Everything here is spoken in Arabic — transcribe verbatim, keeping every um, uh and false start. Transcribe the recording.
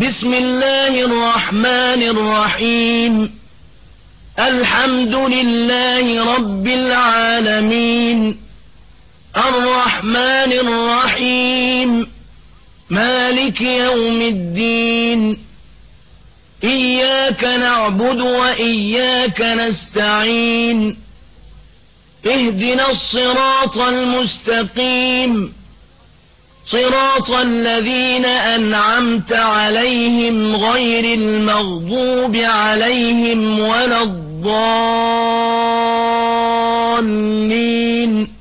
بسم الله الرحمن الرحيم الحمد لله رب العالمين الرحمن الرحيم مالك يوم الدين إياك نعبد وإياك نستعين اهدنا الصراط المستقيم صراط الذين أنعمت عليهم غير المغضوب عليهم ولا الضالين